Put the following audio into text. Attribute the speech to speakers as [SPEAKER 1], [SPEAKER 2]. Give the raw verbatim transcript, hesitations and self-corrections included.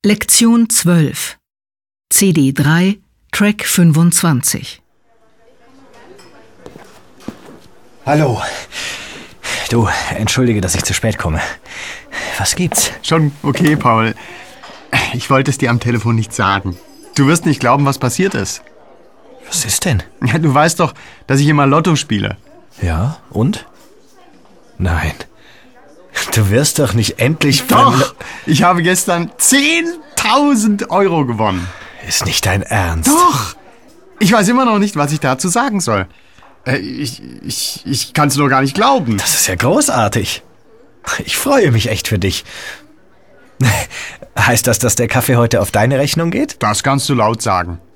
[SPEAKER 1] Lektion zwölf, C D drei, Track fünfundzwanzig.
[SPEAKER 2] Hallo. Du, entschuldige, dass ich zu spät komme. Was gibt's?
[SPEAKER 3] Schon okay, Paul. Ich wollte es dir am Telefon nicht sagen. Du wirst nicht glauben, was passiert ist.
[SPEAKER 2] Was ist denn?
[SPEAKER 3] Ja, du weißt doch, dass ich immer Lotto spiele.
[SPEAKER 2] Ja, und? Nein. Du wirst doch nicht endlich...
[SPEAKER 3] Doch! Lo- ich habe gestern zehntausend Euro gewonnen.
[SPEAKER 2] Ist nicht dein Ernst?
[SPEAKER 3] Doch! Ich weiß immer noch nicht, was ich dazu sagen soll. Äh, ich ich, ich kann es nur gar nicht glauben.
[SPEAKER 2] Das ist ja großartig. Ich freue mich echt für dich. Heißt das, dass der Kaffee heute auf deine Rechnung geht?
[SPEAKER 3] Das kannst du laut sagen.